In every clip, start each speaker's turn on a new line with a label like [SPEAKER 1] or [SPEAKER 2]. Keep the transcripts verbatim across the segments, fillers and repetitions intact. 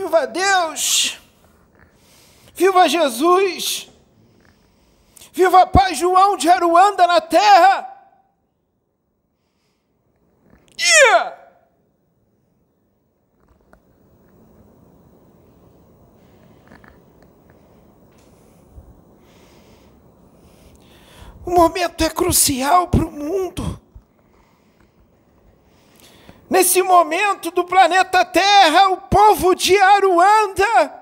[SPEAKER 1] Viva Deus! Viva Jesus! Viva Pai João de Aruanda na terra! Yeah! O momento é crucial para o mundo. Nesse momento do planeta Terra, o povo de Aruanda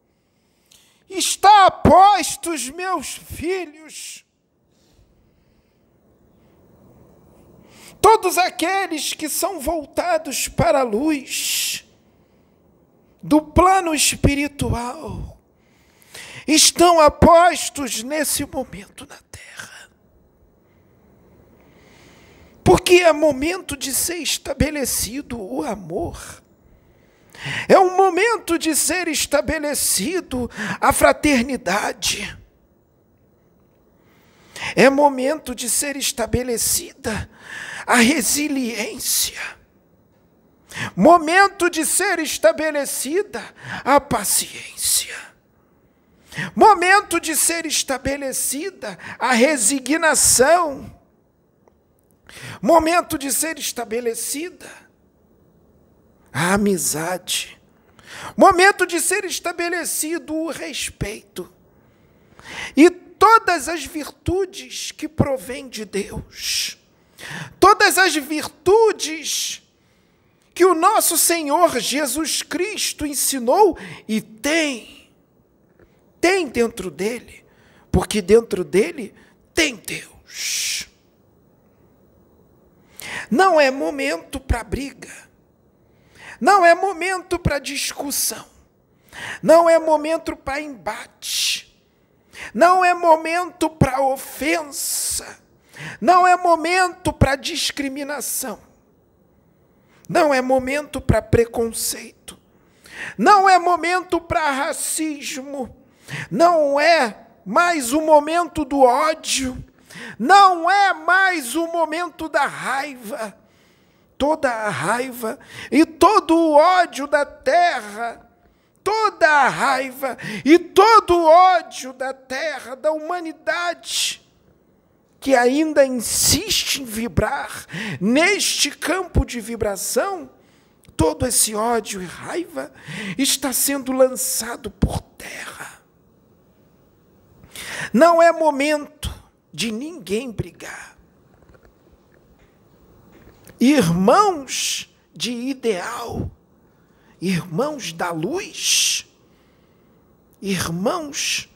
[SPEAKER 1] está apostos, meus filhos. Todos aqueles que são voltados para a luz do plano espiritual estão apostos nesse momento na Terra. Porque é momento de ser estabelecido o amor. É um momento de ser estabelecido a fraternidade. É momento de ser estabelecida a resiliência. Momento de ser estabelecida a paciência. Momento de ser estabelecida a resignação. Momento de ser estabelecida a amizade. Momento de ser estabelecido o respeito. E todas as virtudes que provêm de Deus. Todas as virtudes que o nosso Senhor Jesus Cristo ensinou e tem. Tem dentro dele. Porque dentro dele tem Deus. Não é momento para briga. Não é momento para discussão. Não é momento para embate. Não é momento para ofensa. Não é momento para discriminação. Não é momento para preconceito. Não é momento para racismo. Não é mais o momento do ódio. Não é mais o momento da raiva. Toda a raiva e todo o ódio da terra, toda a raiva e todo o ódio da terra, da humanidade, que ainda insiste em vibrar neste campo de vibração, todo esse ódio e raiva está sendo lançado por terra. Não é momento de ninguém brigar. Irmãos de ideal, irmãos da luz, irmãos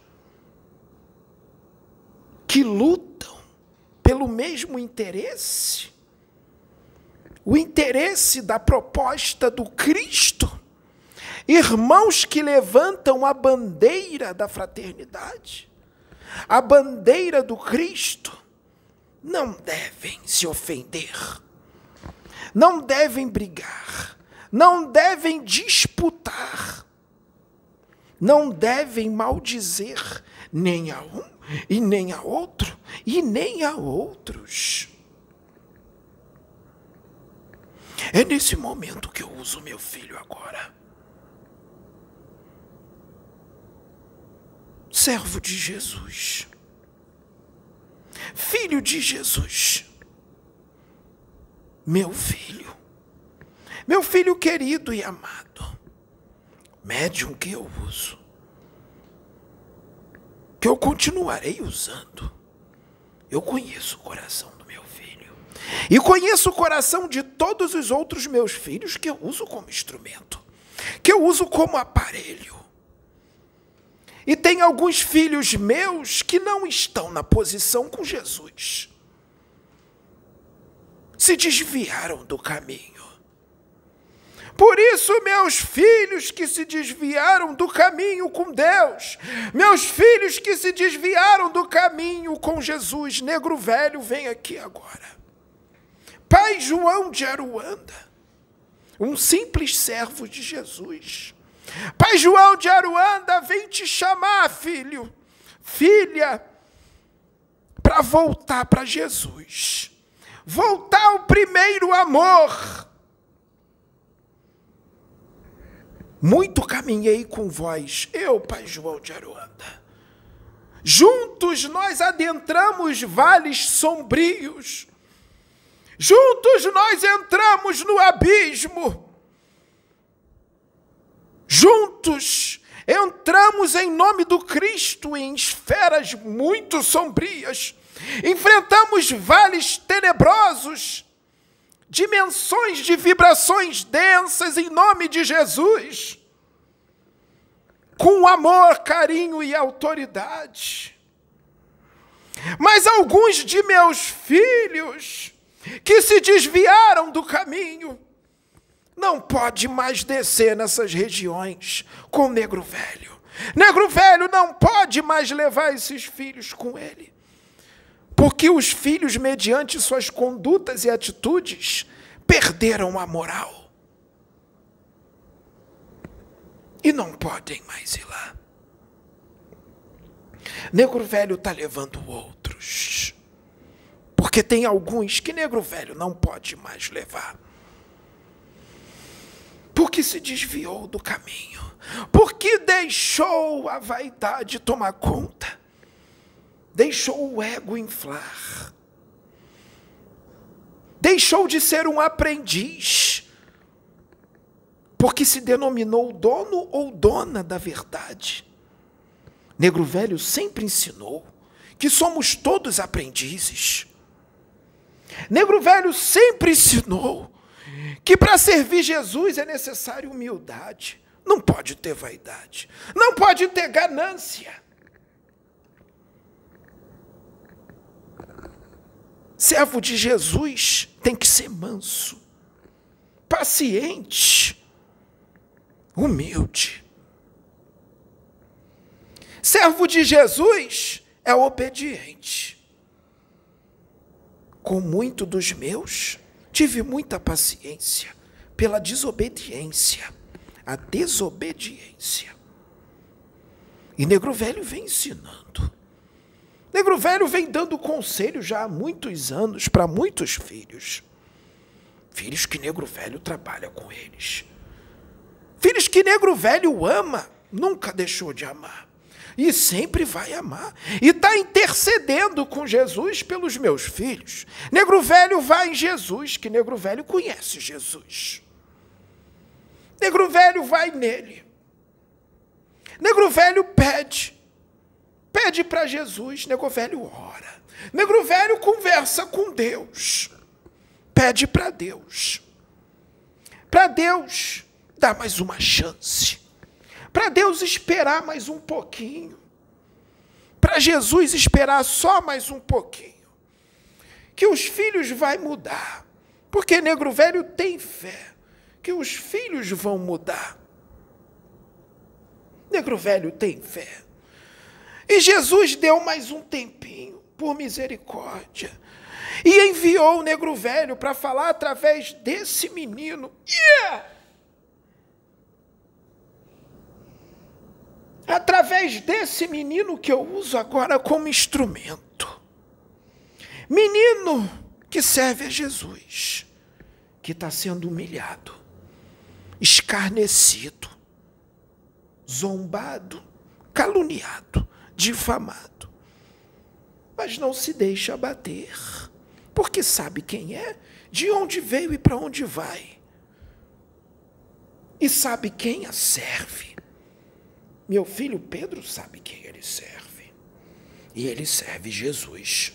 [SPEAKER 1] que lutam pelo mesmo interesse, o interesse da proposta do Cristo, irmãos que levantam a bandeira da fraternidade, a bandeira do Cristo, não devem se ofender. Não devem brigar, não devem disputar, não devem maldizer nem a um, e nem a outro, e nem a outros. É nesse momento que eu uso meu filho agora. Servo de Jesus, filho de Jesus. Meu filho, meu filho querido e amado, médium que eu uso, que eu continuarei usando. Eu conheço o coração do meu filho e conheço o coração de todos os outros meus filhos que eu uso como instrumento, que eu uso como aparelho. E tem alguns filhos meus que não estão na posição com Jesus. Se desviaram do caminho. Por isso, meus filhos que se desviaram do caminho com Deus, meus filhos que se desviaram do caminho com Jesus, negro velho, vem aqui agora. Pai João de Aruanda, um simples servo de Jesus. Pai João de Aruanda, vem te chamar, filho, filha, para voltar para Jesus. Voltar ao primeiro amor. Muito caminhei com vós, eu, Pai João de Aruanda. Juntos nós adentramos vales sombrios. Juntos nós entramos no abismo. Juntos entramos em nome do Cristo em esferas muito sombrias. Enfrentamos vales tenebrosos, dimensões de vibrações densas em nome de Jesus, com amor, carinho e autoridade. Mas alguns de meus filhos que se desviaram do caminho não pode mais descer nessas regiões com o Negro Velho. Negro Velho não pode mais levar esses filhos com ele. Porque os filhos, mediante suas condutas e atitudes, perderam a moral. E não podem mais ir lá. Negro Velho está levando outros. Porque tem alguns que Negro Velho não pode mais levar. Porque se desviou do caminho. Porque deixou a vaidade tomar conta. Deixou o ego inflar. Deixou de ser um aprendiz. Porque se denominou dono ou dona da verdade. Negro Velho sempre ensinou que somos todos aprendizes. Negro Velho sempre ensinou que para servir Jesus é necessário humildade. Não pode ter vaidade. Não pode ter ganância. Servo de Jesus tem que ser manso, paciente, humilde. Servo de Jesus é obediente. Com muito dos meus, tive muita paciência pela desobediência, a desobediência. E Negro Velho vem ensinando. Negro Velho vem dando conselho já há muitos anos para muitos filhos. Filhos que Negro Velho trabalha com eles. Filhos que Negro Velho ama, nunca deixou de amar. E sempre vai amar. E está intercedendo com Jesus pelos meus filhos. Negro Velho vai em Jesus, que Negro Velho conhece Jesus. Negro Velho vai nele. Negro Velho pede. Pede para Jesus, Negro Velho ora. Negro Velho conversa com Deus. Pede para Deus. Para Deus dar mais uma chance. Para Deus esperar mais um pouquinho. Para Jesus esperar só mais um pouquinho. Que os filhos vão mudar. Porque Negro Velho tem fé que os filhos vão mudar. Negro Velho tem fé. E Jesus deu mais um tempinho, por misericórdia, e enviou o Negro Velho para falar através desse menino. Yeah! Através desse menino que eu uso agora como instrumento. Menino que serve a Jesus, que está sendo humilhado, escarnecido, zombado, caluniado, difamado, mas não se deixa abater, porque sabe quem é, de onde veio e para onde vai, e sabe quem a serve. Meu filho Pedro sabe quem ele serve, e ele serve Jesus.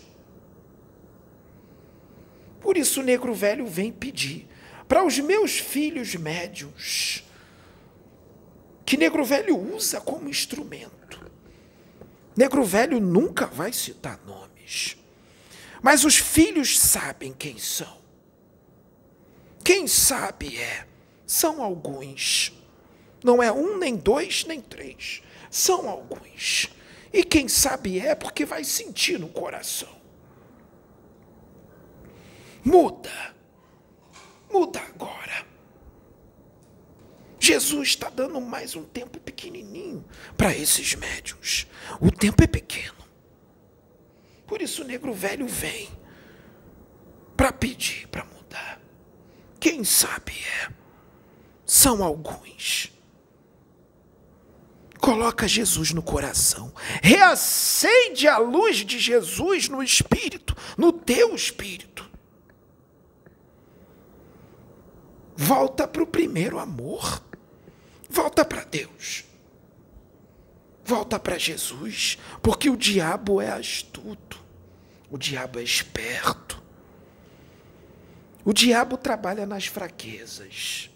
[SPEAKER 1] Por isso o Negro Velho vem pedir para os meus filhos médiuns, que Negro Velho usa como instrumento. Negro Velho nunca vai citar nomes, mas os filhos sabem quem são. Quem sabe é, são alguns. Não é um, nem dois, nem três. São alguns. E quem sabe é porque vai sentir no coração. Muda. Muda agora. Jesus está dando mais um tempo pequenininho para esses médiuns. O tempo é pequeno. Por isso o Negro Velho vem para pedir, para mudar. Quem sabe é. São alguns. Coloca Jesus no coração. Reacende a luz de Jesus no espírito, no teu espírito. Volta para o primeiro amor. Volta para Deus. Volta para Jesus, porque o diabo é astuto. O diabo é esperto. O diabo trabalha nas fraquezas.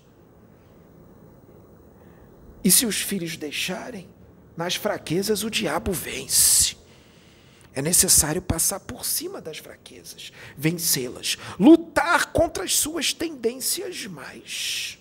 [SPEAKER 1] E se os filhos deixarem, nas fraquezas o diabo vence. É necessário passar por cima das fraquezas, vencê-las, lutar contra as suas tendências mais.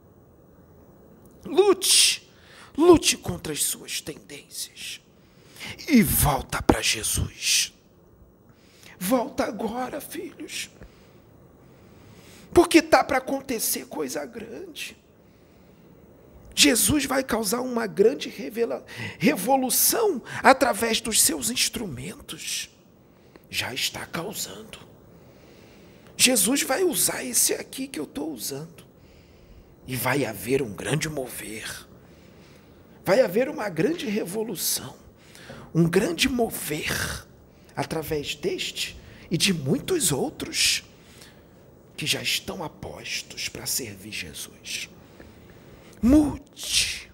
[SPEAKER 1] Lute, lute contra as suas tendências. E volta para Jesus. Volta agora, filhos. Porque está para acontecer coisa grande. Jesus vai causar uma grande revela- revolução através dos seus instrumentos. Já está causando. Jesus vai usar esse aqui que eu estou usando. E vai haver um grande mover. Vai haver uma grande revolução. Um grande mover através deste e de muitos outros que já estão apostos para servir Jesus. Mude.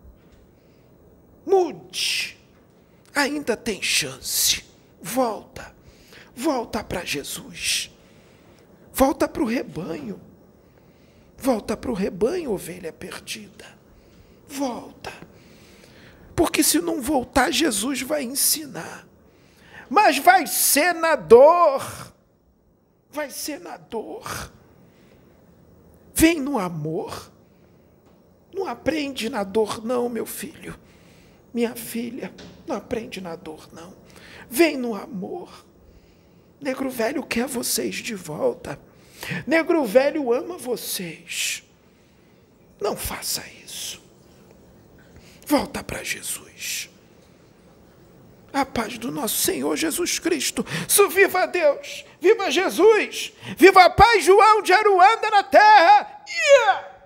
[SPEAKER 1] Mude. Ainda tem chance. Volta. Volta para Jesus. Volta para o rebanho. Volta para o rebanho, ovelha perdida. Volta. Porque se não voltar, Jesus vai ensinar. Mas vai ser na dor. Vai ser na dor. Vem no amor. Não aprende na dor, não, meu filho. Minha filha, não aprende na dor, não. Vem no amor. Negro velho quer vocês de volta. Negro velho ama vocês. Não faça isso. Volta para Jesus. A paz do nosso Senhor Jesus Cristo. So, viva Deus, viva Jesus, viva a paz João de Aruanda na terra. Yeah!